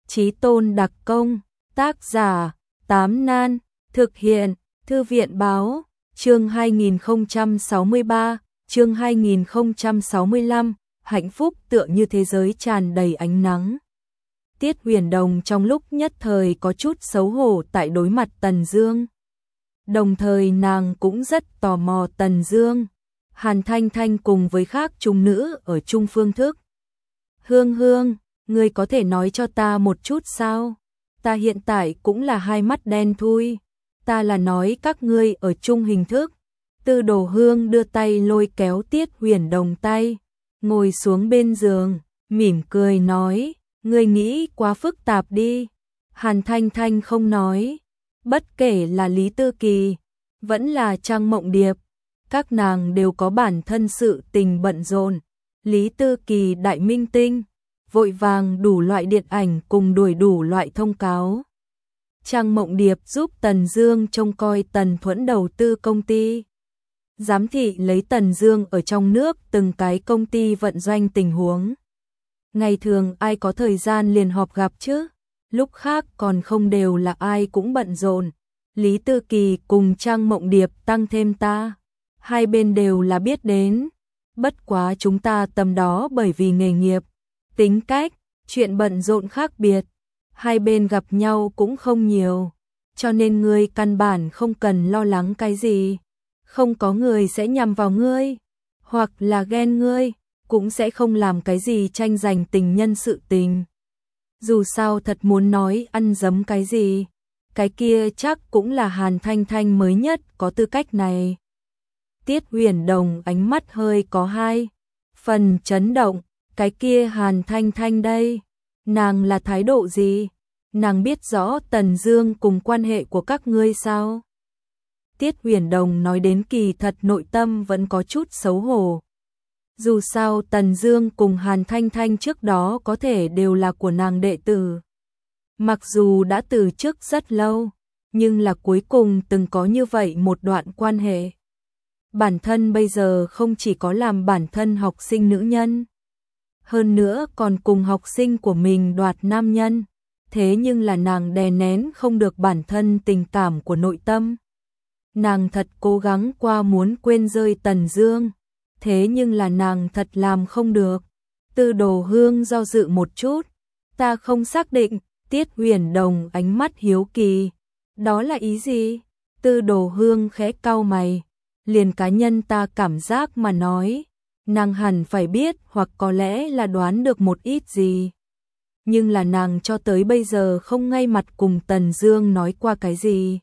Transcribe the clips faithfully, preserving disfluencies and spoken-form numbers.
Chí tôn đặc công, tác giả, Tám Nan, thực hiện, Thư viện báo, chương hai nghìn không trăm sáu mươi ba, chương hai nghìn không trăm sáu mươi lăm, hạnh phúc tựa như thế giới tràn đầy ánh nắng. Tiết Huyền Đồng trong lúc nhất thời có chút xấu hổ tại đối mặt Tần Dương. Đồng thời nàng cũng rất tò mò Tần Dương. Hàn Thanh Thanh cùng với khác trung nữ ở chung phương thức. Hương Hương, ngươi có thể nói cho ta một chút sao? Ta hiện tại cũng là hai mắt đen thui. Ta là nói các ngươi ở chung hình thức. Tư Đồ Hương đưa tay lôi kéo Tiết Huyền Đồng tay, ngồi xuống bên giường, mỉm cười nói, ngươi nghĩ quá phức tạp đi. Hàn Thanh Thanh không nói. Bất kể là Lý Tư Kỳ, vẫn là Trang Mộng Điệp, các nàng đều có bản thân sự tình bận rộn. Lý Tư Kỳ đại minh tinh, vội vàng đủ loại điện ảnh cùng đuổi đủ loại thông cáo. Trang Mộng Điệp giúp Tần Dương trông coi Tần Thuẫn đầu tư công ty. Giám thị lấy Tần Dương ở trong nước từng cái công ty vận doanh tình huống. Ngày thường ai có thời gian liền họp gặp chứ, lúc khác còn không đều là ai cũng bận rộn. Lý Tư Kỳ cùng Trang Mộng Điệp tăng thêm ta, hai bên đều là biết đến. Bất quá chúng ta tầm đó bởi vì nghề nghiệp, tính cách, chuyện bận rộn khác biệt, hai bên gặp nhau cũng không nhiều, cho nên ngươi căn bản không cần lo lắng cái gì. Không có người sẽ nhằm vào ngươi, hoặc là ghen ngươi, cũng sẽ không làm cái gì tranh giành tình nhân sự tình. Dù sao thật muốn nói ăn dấm cái gì, cái kia chắc cũng là Hàn Thanh Thanh mới nhất có tư cách này. Tiết Huyền Đồng ánh mắt hơi có hai phần chấn động, cái kia Hàn Thanh Thanh đây, nàng là thái độ gì? Nàng biết rõ Tần Dương cùng quan hệ của các ngươi sao? Tiết Huyền Đồng nói đến kỳ thật nội tâm vẫn có chút xấu hổ. Dù sao Tần Dương cùng Hàn Thanh Thanh trước đó có thể đều là của nàng đệ tử. Mặc dù đã từ chức rất lâu, nhưng là cuối cùng từng có như vậy một đoạn quan hệ. Bản thân bây giờ không chỉ có làm bản thân học sinh nữ nhân, hơn nữa còn cùng học sinh của mình đoạt nam nhân. Thế nhưng là nàng đè nén không được bản thân tình cảm của nội tâm. Nàng thật cố gắng qua muốn quên rơi Tần Dương, thế nhưng là nàng thật làm không được. Tư Đồ Hương do dự một chút, ta không xác định. Tiết Huyền Đồng ánh mắt hiếu kỳ, đó là ý gì? Tư Đồ Hương khẽ cau mày, liền cá nhân ta cảm giác mà nói, nàng hẳn phải biết hoặc có lẽ là đoán được một ít gì. Nhưng là nàng cho tới bây giờ không ngay mặt cùng Tần Dương nói qua cái gì.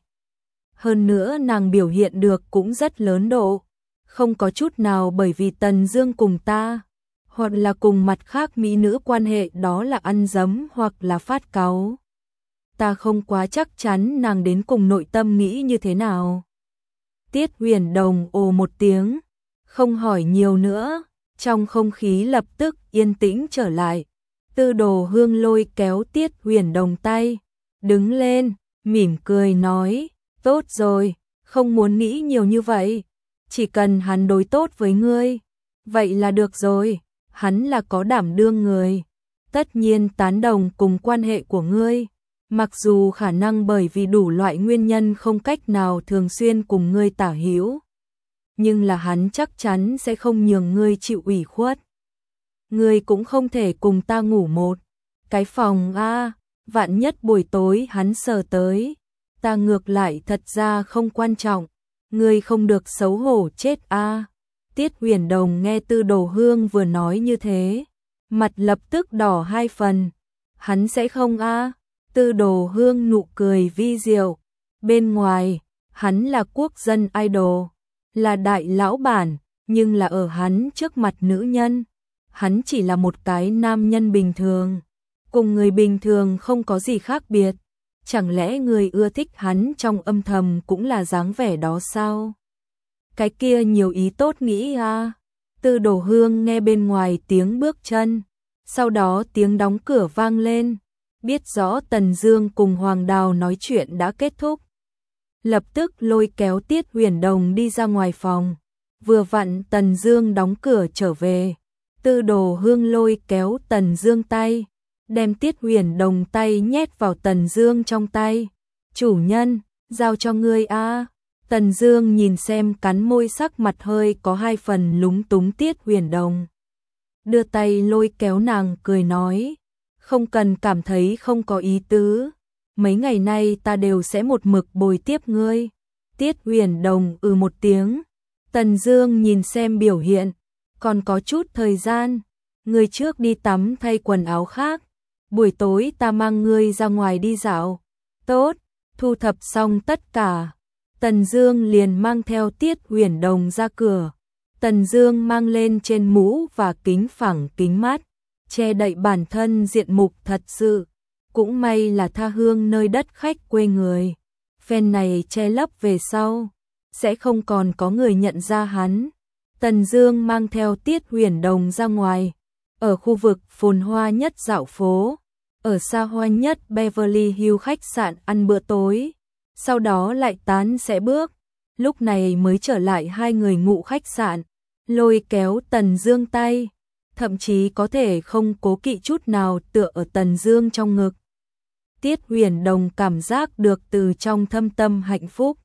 Hơn nữa nàng biểu hiện được cũng rất lớn độ, không có chút nào bởi vì Tần Dương cùng ta, hoặc là cùng mặt khác mỹ nữ quan hệ đó là ăn dấm hoặc là phát cáu. Ta không quá chắc chắn nàng đến cùng nội tâm nghĩ như thế nào. Tiết Huyền Đồng ồ một tiếng, không hỏi nhiều nữa, trong không khí lập tức yên tĩnh trở lại. Tư Đồ Hương lôi kéo Tiết Huyền Đồng tay, đứng lên, mỉm cười nói, tốt rồi, không muốn nghĩ nhiều như vậy, chỉ cần hắn đối tốt với ngươi, vậy là được rồi. Hắn là có đảm đương người, tất nhiên tán đồng cùng quan hệ của ngươi, mặc dù khả năng bởi vì đủ loại nguyên nhân không cách nào thường xuyên cùng ngươi tả hữu, nhưng là hắn chắc chắn sẽ không nhường ngươi chịu ủy khuất. Ngươi cũng không thể cùng ta ngủ một cái phòng a, vạn nhất buổi tối hắn sờ tới, ta ngược lại thật ra không quan trọng, ngươi không được xấu hổ chết a. Tiết Huyền Đồng nghe Tư Đồ Hương vừa nói như thế, mặt lập tức đỏ hai phần. Hắn sẽ không a? Tư Đồ Hương nụ cười vi diệu. Bên ngoài, hắn là quốc dân idol, là đại lão bản, nhưng là ở hắn trước mặt nữ nhân, hắn chỉ là một cái nam nhân bình thường, cùng người bình thường không có gì khác biệt. Chẳng lẽ người ưa thích hắn trong âm thầm cũng là dáng vẻ đó sao? Cái kia nhiều ý tốt nghĩ à. Tư Đồ Hương nghe bên ngoài tiếng bước chân, sau đó tiếng đóng cửa vang lên, biết rõ Tần Dương cùng Hoàng Đào nói chuyện đã kết thúc. Lập tức lôi kéo Tiết Huyền Đồng đi ra ngoài phòng, vừa vặn Tần Dương đóng cửa trở về. Tư Đồ Hương lôi kéo Tần Dương tay, đem Tiết Huyền Đồng tay nhét vào Tần Dương trong tay. Chủ nhân, giao cho ngươi a. Tần Dương nhìn xem cắn môi, sắc mặt hơi có hai phần lúng túng Tiết Huyền Đồng. Đưa tay lôi kéo nàng, cười nói, không cần cảm thấy không có ý tứ. Mấy ngày nay ta đều sẽ một mực bồi tiếp ngươi. Tiết Huyền Đồng ừ một tiếng. Tần Dương nhìn xem biểu hiện, còn có chút thời gian, ngươi trước đi tắm thay quần áo khác, buổi tối ta mang ngươi ra ngoài đi dạo. Tốt, thu thập xong tất cả, Tần Dương liền mang theo Tiết Huyền Đồng ra cửa. Tần Dương mang lên trên mũ và kính phẳng kính mát, che đậy bản thân diện mục thật sự. Cũng may là tha hương nơi đất khách quê người, phen này che lấp về sau, sẽ không còn có người nhận ra hắn. Tần Dương mang theo Tiết Huyền Đồng ra ngoài, ở khu vực phồn hoa nhất dạo phố, ở xa hoa nhất Beverly Hills khách sạn ăn bữa tối, sau đó lại tán sẽ bước. Lúc này mới trở lại hai người ngủ khách sạn, lôi kéo Tần Dương tay, thậm chí có thể không cố kỵ chút nào tựa ở Tần Dương trong ngực. Tiết Huyền Đồng cảm giác được từ trong thâm tâm hạnh phúc.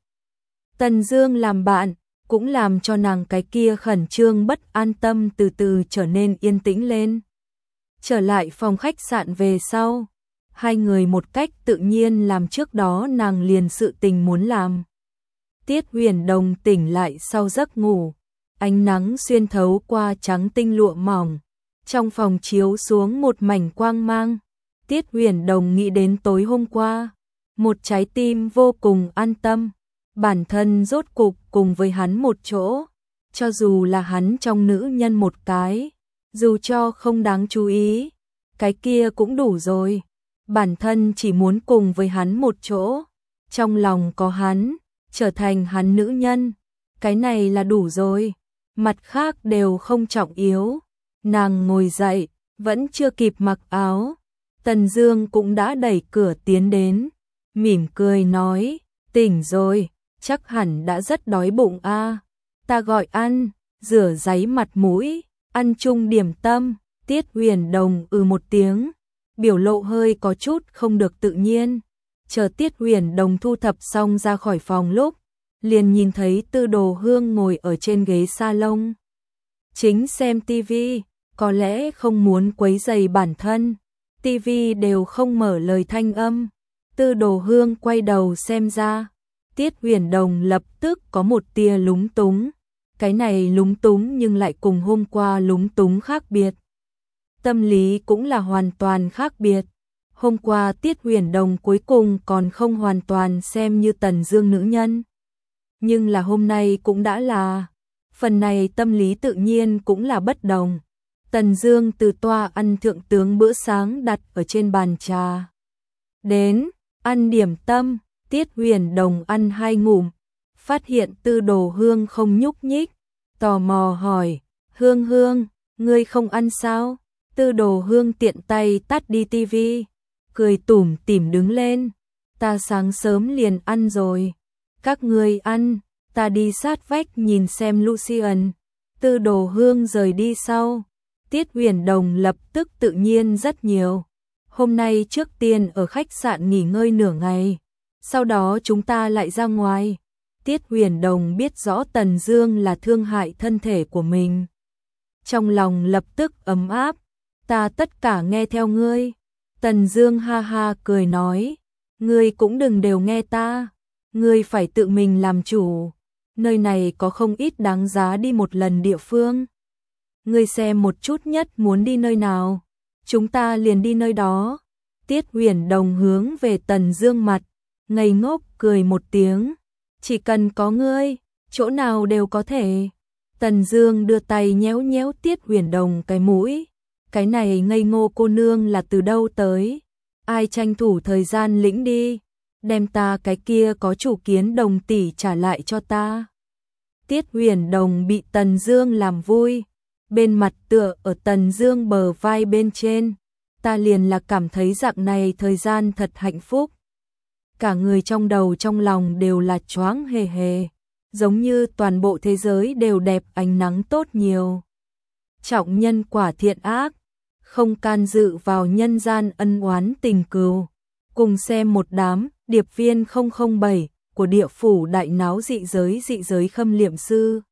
Tần Dương làm bạn, cũng làm cho nàng cái kia khẩn trương bất an tâm từ từ trở nên yên tĩnh lên. Trở lại phòng khách sạn về sau, hai người một cách tự nhiên làm trước đó nàng liền sự tình muốn làm. Tiết Huyền Đồng tỉnh lại sau giấc ngủ, ánh nắng xuyên thấu qua trắng tinh lụa mỏng, trong phòng chiếu xuống một mảnh quang mang. Tiết Huyền Đồng nghĩ đến tối hôm qua, một trái tim vô cùng an tâm, bản thân rốt cục cùng với hắn một chỗ, cho dù là hắn trong nữ nhân một cái, dù cho không đáng chú ý, cái kia cũng đủ rồi. Bản thân chỉ muốn cùng với hắn một chỗ, trong lòng có hắn, trở thành hắn nữ nhân, cái này là đủ rồi, mặt khác đều không trọng yếu. Nàng ngồi dậy, vẫn chưa kịp mặc áo, Tần Dương cũng đã đẩy cửa tiến đến, mỉm cười nói, tỉnh rồi, chắc hẳn đã rất đói bụng a. Ta gọi ăn, rửa ráy mặt mũi, ăn chung điểm tâm. Tiết Huyền Đồng ừ một tiếng, biểu lộ hơi có chút không được tự nhiên. Chờ Tiết Huyền Đồng thu thập xong ra khỏi phòng lúc, liền nhìn thấy Tư Đồ Hương ngồi ở trên ghế salon, chính xem tivi, có lẽ không muốn quấy rầy bản thân. Tivi đều không mở lời thanh âm. Tư Đồ Hương quay đầu xem ra, Tiết Huyền Đồng lập tức có một tia lúng túng. Cái này lúng túng nhưng lại cùng hôm qua lúng túng khác biệt. Tâm lý cũng là hoàn toàn khác biệt. Hôm qua Tiết Huyền Đồng cuối cùng còn không hoàn toàn xem như Tần Dương nữ nhân. Nhưng là hôm nay cũng đã là. Phần này tâm lý tự nhiên cũng là bất đồng. Tần Dương từ toa ăn thượng tướng bữa sáng đặt ở trên bàn trà. Đến, ăn điểm tâm, Tiết Huyền Đồng ăn hai ngụm, phát hiện Tư Đồ Hương không nhúc nhích, tò mò hỏi, Hương Hương, ngươi không ăn sao? Tư Đồ Hương tiện tay tắt đi tivi, cười tủm tỉm đứng lên, ta sáng sớm liền ăn rồi, các ngươi ăn, ta đi sát vách nhìn xem Lucian. Tư Đồ Hương rời đi sau, Tiết Huyền Đồng lập tức tự nhiên rất nhiều. Hôm nay trước tiên ở khách sạn nghỉ ngơi nửa ngày, sau đó chúng ta lại ra ngoài. Tiết Huyền Đồng biết rõ Tần Dương là thương hại thân thể của mình, trong lòng lập tức ấm áp, ta tất cả nghe theo ngươi. Tần Dương ha ha cười nói, ngươi cũng đừng đều nghe ta, ngươi phải tự mình làm chủ, nơi này có không ít đáng giá đi một lần địa phương. Ngươi xem một chút nhất muốn đi nơi nào, chúng ta liền đi nơi đó. Tiết Huyền Đồng hướng về Tần Dương mặt, ngây ngốc cười một tiếng, chỉ cần có ngươi, chỗ nào đều có thể. Tần Dương đưa tay nhéo nhéo Tiết Huyền Đồng cái mũi, cái này ngây ngô cô nương là từ đâu tới, ai tranh thủ thời gian lĩnh đi, đem ta cái kia có chủ kiến đồng tỷ trả lại cho ta. Tiết Huyền Đồng bị Tần Dương làm vui, bên mặt tựa ở Tần Dương bờ vai bên trên, ta liền là cảm thấy dạng này thời gian thật hạnh phúc. Cả người trong đầu trong lòng đều là choáng hề hề, giống như toàn bộ thế giới đều đẹp ánh nắng tốt nhiều. Trọng nhân quả thiện ác, không can dự vào nhân gian ân oán tình cừu. Cùng xem một đám điệp viên không không bảy của địa phủ đại náo dị giới dị giới khâm liệm sư.